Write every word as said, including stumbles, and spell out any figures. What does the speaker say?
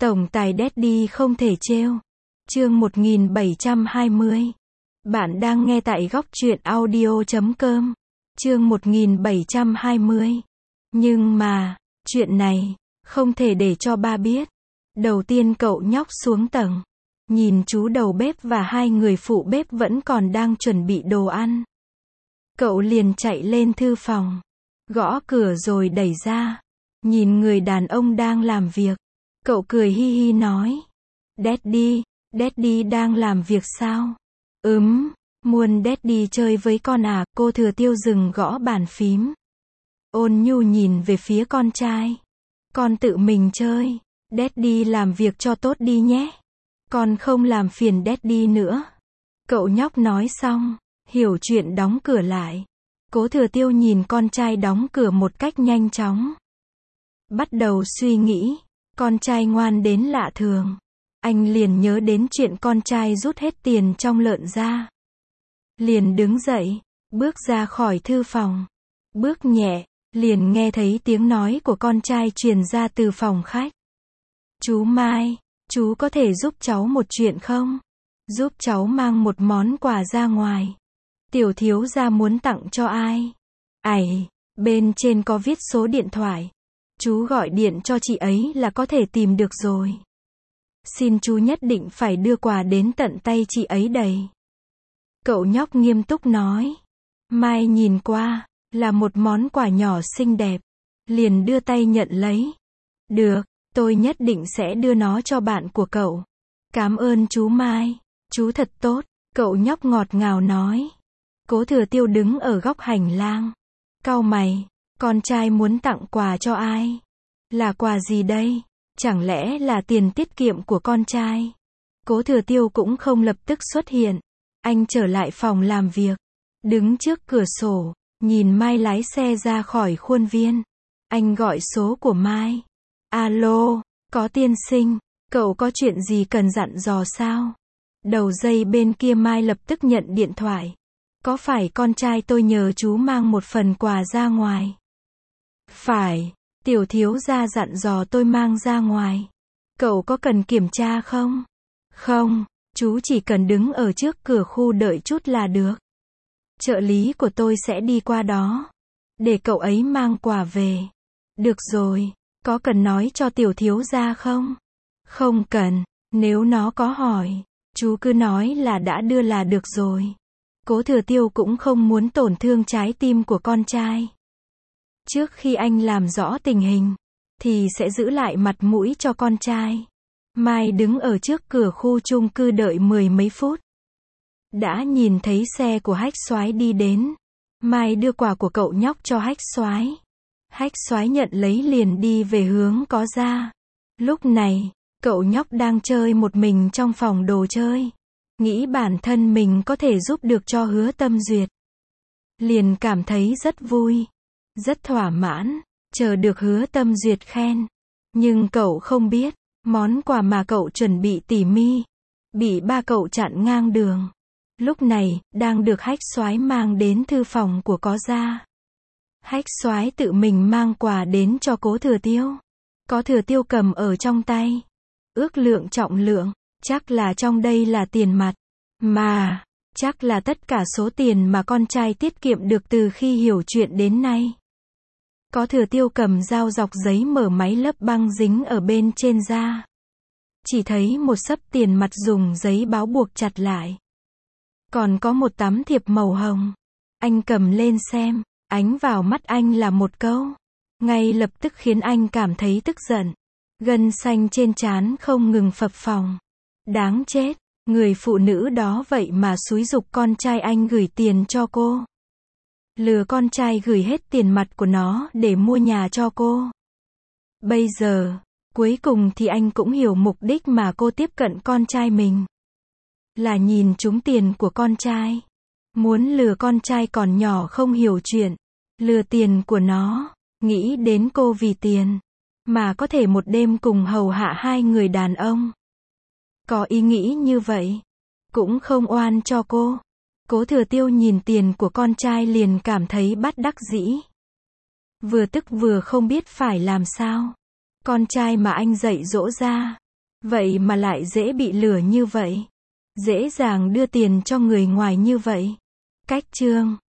Tổng tài Daddy không thể trêu. Chương một nghìn bảy trăm hai mươi. Bạn đang nghe tại góc truyện audio chấm com. Chương một nghìn bảy trăm hai mươi. Nhưng mà, chuyện này, không thể để cho ba biết. Đầu tiên cậu nhóc xuống tầng. Nhìn chú đầu bếp và hai người phụ bếp vẫn còn đang chuẩn bị đồ ăn. Cậu liền chạy lên thư phòng. Gõ cửa rồi đẩy ra. Nhìn người đàn ông đang làm việc. Cậu cười hi hi nói. Daddy, Daddy đang làm việc sao? Ừm, muốn Daddy chơi với con à? Cô Thừa Tiêu dừng gõ bàn phím. Ôn nhu nhìn về phía con trai. Con tự mình chơi. Daddy làm việc cho tốt đi nhé. Con không làm phiền Daddy nữa. Cậu nhóc nói xong, hiểu chuyện đóng cửa lại. Cố Thừa Tiêu nhìn con trai đóng cửa một cách nhanh chóng. Bắt đầu suy nghĩ, con trai ngoan đến lạ thường. Anh liền nhớ đến chuyện con trai rút hết tiền trong lợn ra. Liền đứng dậy, bước ra khỏi thư phòng. Bước nhẹ, liền nghe thấy tiếng nói của con trai truyền ra từ phòng khách. Chú Mai, chú có thể giúp cháu một chuyện không? Giúp cháu mang một món quà ra ngoài. Tiểu thiếu gia muốn tặng cho ai? Ảy, bên trên có viết số điện thoại. Chú gọi điện cho chị ấy là có thể tìm được rồi. Xin chú nhất định phải đưa quà đến tận tay chị ấy đầy. Cậu nhóc nghiêm túc nói. Mai nhìn qua, là một món quà nhỏ xinh đẹp. Liền đưa tay nhận lấy. Được, tôi nhất định sẽ đưa nó cho bạn của cậu. Cảm ơn chú Mai, chú thật tốt, cậu nhóc ngọt ngào nói. Cố Thừa Tiêu đứng ở góc hành lang. Cau mày, con trai muốn tặng quà cho ai? Là quà gì đây? Chẳng lẽ là tiền tiết kiệm của con trai? Cố Thừa Tiêu cũng không lập tức xuất hiện. Anh trở lại phòng làm việc. Đứng trước cửa sổ, nhìn Mai lái xe ra khỏi khuôn viên. Anh gọi số của Mai. Alo, có tiên sinh, cậu có chuyện gì cần dặn dò sao? Đầu dây bên kia Mai lập tức nhận điện thoại. Có phải con trai tôi nhờ chú mang một phần quà ra ngoài? Phải, tiểu thiếu gia dặn dò tôi mang ra ngoài. Cậu có cần kiểm tra không? Không, chú chỉ cần đứng ở trước cửa khu đợi chút là được. Trợ lý của tôi sẽ đi qua đó. Để cậu ấy mang quà về. Được rồi, có cần nói cho tiểu thiếu gia không? Không cần, nếu nó có hỏi, chú cứ nói là đã đưa là được rồi. Cố Thừa Tiêu cũng không muốn tổn thương trái tim của con trai. Trước khi anh làm rõ tình hình, thì sẽ giữ lại mặt mũi cho con trai. Mai đứng ở trước cửa khu chung cư đợi mười mấy phút. Đã nhìn thấy xe của Hách Soái đi đến. Mai đưa quà của cậu nhóc cho Hách Soái. Hách Soái nhận lấy liền đi về hướng có ra. Lúc này, cậu nhóc đang chơi một mình trong phòng đồ chơi. Nghĩ bản thân mình có thể giúp được cho Hứa Tâm Duyệt. Liền cảm thấy rất vui. Rất thỏa mãn, chờ được Hứa Tâm Duyệt khen. Nhưng cậu không biết, món quà mà cậu chuẩn bị tỉ mi, bị ba cậu chặn ngang đường. Lúc này, đang được Hách Soái mang đến thư phòng của có gia. Hách Soái tự mình mang quà đến cho Cố Thừa Tiêu. Có Thừa Tiêu cầm ở trong tay. Ước lượng trọng lượng, chắc là trong đây là tiền mặt. Mà, chắc là tất cả số tiền mà con trai tiết kiệm được từ khi hiểu chuyện đến nay. Có Thừa Tiêu cầm dao dọc giấy mở máy lấp băng dính ở bên trên da. Chỉ thấy một xấp tiền mặt dùng giấy báo buộc chặt lại. Còn có một tấm thiệp màu hồng. Anh cầm lên xem, ánh vào mắt anh là một câu. Ngay lập tức khiến anh cảm thấy tức giận. Gân xanh trên trán không ngừng phập phồng. Đáng chết, người phụ nữ đó vậy mà xúi giục con trai anh gửi tiền cho cô. Lừa con trai gửi hết tiền mặt của nó để mua nhà cho cô. Bây giờ, cuối cùng thì anh cũng hiểu mục đích mà cô tiếp cận con trai mình. Là nhìn trúng tiền của con trai. Muốn lừa con trai còn nhỏ không hiểu chuyện. Lừa tiền của nó. Nghĩ đến cô vì tiền. Mà có thể một đêm cùng hầu hạ hai người đàn ông. Có ý nghĩ như vậy. Cũng không oan cho cô. Cố Thừa Tiêu nhìn tiền của con trai liền cảm thấy bất đắc dĩ. Vừa tức vừa không biết phải làm sao. Con trai mà anh dạy dỗ ra. Vậy mà lại dễ bị lừa như vậy. Dễ dàng đưa tiền cho người ngoài như vậy. Cách chương